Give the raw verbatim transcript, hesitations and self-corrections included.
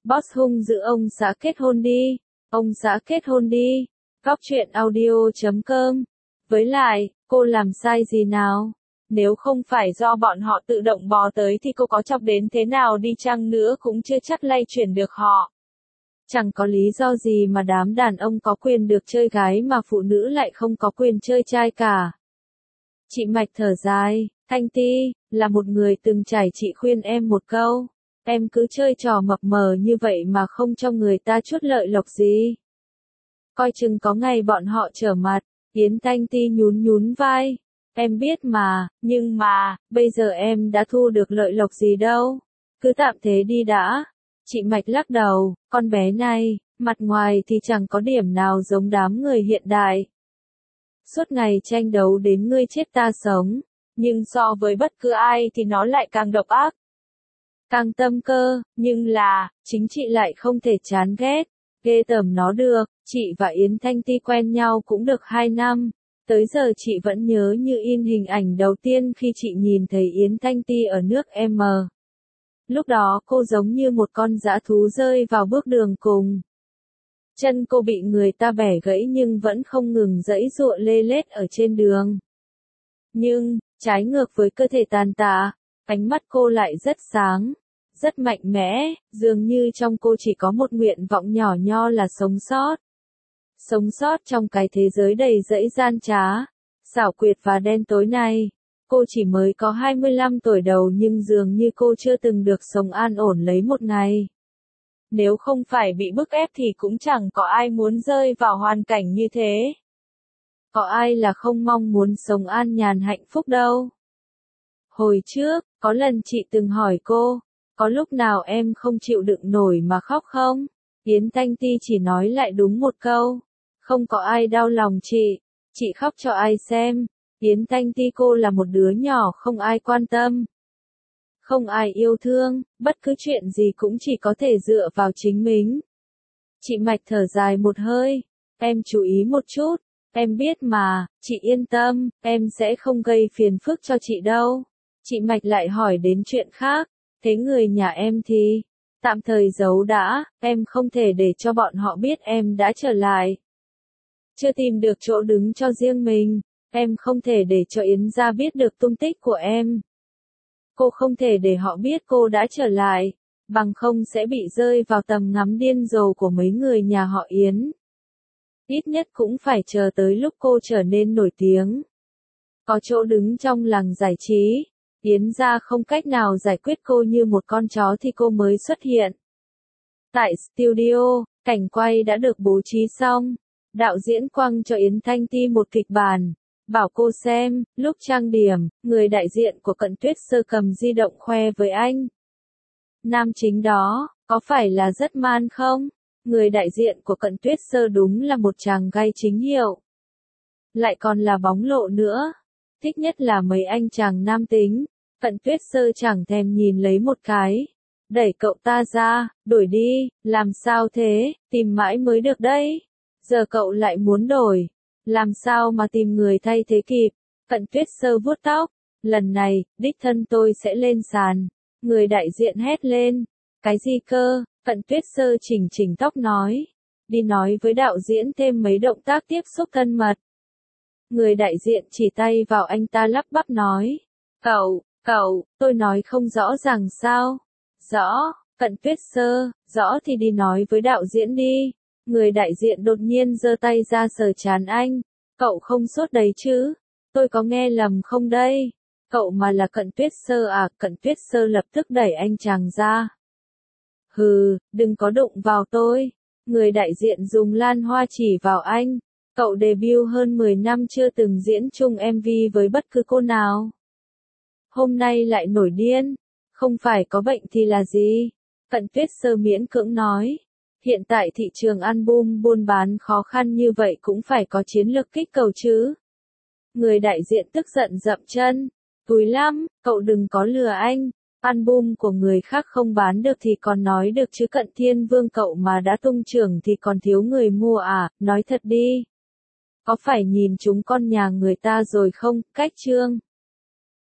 Boss hung dữ ông xã kết hôn đi. Ông xã kết hôn đi. Góc truyện audio chấm com. Với lại, cô làm sai gì nào? Nếu không phải do bọn họ tự động bò tới thì cô có chọc đến thế nào đi chăng nữa cũng chưa chắc lay chuyển được họ. Chẳng có lý do gì mà đám đàn ông có quyền được chơi gái mà phụ nữ lại không có quyền chơi trai cả. Chị Mạch thở dài, Thanh Ti, là một người từng trải chị khuyên em một câu. Em cứ chơi trò mập mờ như vậy mà không cho người ta chút lợi lộc gì. Coi chừng có ngày bọn họ trở mặt. Yến Thanh Ti nhún nhún vai. Em biết mà, nhưng mà, bây giờ em đã thu được lợi lộc gì đâu. Cứ tạm thế đi đã. Chị Mạch lắc đầu, con bé này, mặt ngoài thì chẳng có điểm nào giống đám người hiện đại. Suốt ngày tranh đấu đến ngươi chết ta sống, nhưng so với bất cứ ai thì nó lại càng độc ác. Càng tâm cơ, nhưng là, chính chị lại không thể chán ghét, ghê tởm nó được. Chị và Yến Thanh Ti quen nhau cũng được hai năm, tới giờ chị vẫn nhớ như in hình ảnh đầu tiên khi chị nhìn thấy Yến Thanh Ti ở nước M. Lúc đó cô giống như một con dã thú rơi vào bước đường cùng. Chân cô bị người ta bẻ gãy nhưng vẫn không ngừng giãy giụa lê lết ở trên đường. Nhưng, trái ngược với cơ thể tàn tạ, ánh mắt cô lại rất sáng, rất mạnh mẽ, dường như trong cô chỉ có một nguyện vọng nhỏ nho là sống sót. Sống sót trong cái thế giới đầy rẫy gian trá, xảo quyệt và đen tối này. Cô chỉ mới có hai mươi lăm tuổi đầu nhưng dường như cô chưa từng được sống an ổn lấy một ngày. Nếu không phải bị bức ép thì cũng chẳng có ai muốn rơi vào hoàn cảnh như thế. Có ai là không mong muốn sống an nhàn hạnh phúc đâu. Hồi trước, có lần chị từng hỏi cô, có lúc nào em không chịu đựng nổi mà khóc không? Yến Thanh Ti chỉ nói lại đúng một câu, không có ai đau lòng chị, chị khóc cho ai xem. Yến Thanh Ti cô là một đứa nhỏ không ai quan tâm, không ai yêu thương, bất cứ chuyện gì cũng chỉ có thể dựa vào chính mình. Chị Mạch thở dài một hơi, em chú ý một chút, em biết mà, chị yên tâm, em sẽ không gây phiền phức cho chị đâu. Chị Mạch lại hỏi đến chuyện khác, thế người nhà em thì, tạm thời giấu đã, em không thể để cho bọn họ biết em đã trở lại. Chưa tìm được chỗ đứng cho riêng mình, em không thể để cho Yến gia biết được tung tích của em. Cô không thể để họ biết cô đã trở lại, bằng không sẽ bị rơi vào tầm ngắm điên rồ của mấy người nhà họ Yến. Ít nhất cũng phải chờ tới lúc cô trở nên nổi tiếng. Có chỗ đứng trong làng giải trí, Yến gia không cách nào giải quyết cô như một con chó thì cô mới xuất hiện. Tại studio, cảnh quay đã được bố trí xong. Đạo diễn quăng cho Yến Thanh Ti một kịch bản, bảo cô xem. Lúc trang điểm, người đại diện của Cận Tuyết Sơ cầm di động khoe với anh. Nam chính đó, có phải là rất man không? Người đại diện của Cận Tuyết Sơ đúng là một chàng gay chính hiệu. Lại còn là bóng lộ nữa. Thích nhất là mấy anh chàng nam tính. Cận Tuyết Sơ chẳng thèm nhìn lấy một cái. Đẩy cậu ta ra, đổi đi, làm sao thế, tìm mãi mới được đấy. Giờ cậu lại muốn đổi, làm sao mà tìm người thay thế kịp. Cận Tuyết Sơ vuốt tóc, lần này, đích thân tôi sẽ lên sàn. Người đại diện hét lên, cái gì cơ? Cận Tuyết Sơ chỉnh chỉnh tóc nói, đi nói với đạo diễn thêm mấy động tác tiếp xúc thân mật. Người đại diện chỉ tay vào anh ta lắp bắp nói, cậu, cậu, tôi nói không rõ ràng sao? Rõ, Cận Tuyết Sơ, rõ thì đi nói với đạo diễn đi. Người đại diện đột nhiên giơ tay ra sờ trán anh, cậu không sốt đấy chứ? Tôi có nghe lầm không đây? Cậu mà là Cận Tuyết Sơ à? Cận Tuyết Sơ lập tức đẩy anh chàng ra. Hừ, đừng có đụng vào tôi. Người đại diện dùng lan hoa chỉ vào anh. Cậu debut hơn mười năm chưa từng diễn chung em vê với bất cứ cô nào. Hôm nay lại nổi điên. Không phải có bệnh thì là gì? Cận Tuyết Sơ miễn cưỡng nói. Hiện tại thị trường album buôn bán khó khăn như vậy cũng phải có chiến lược kích cầu chứ. Người đại diện tức giận dậm chân. Túi lắm, cậu đừng có lừa anh. Album của người khác không bán được thì còn nói được chứ Cận Thiên Vương cậu mà đã tung trưởng thì còn thiếu người mua à, nói thật đi. Có phải nhìn chúng con nhà người ta rồi không, cách chương.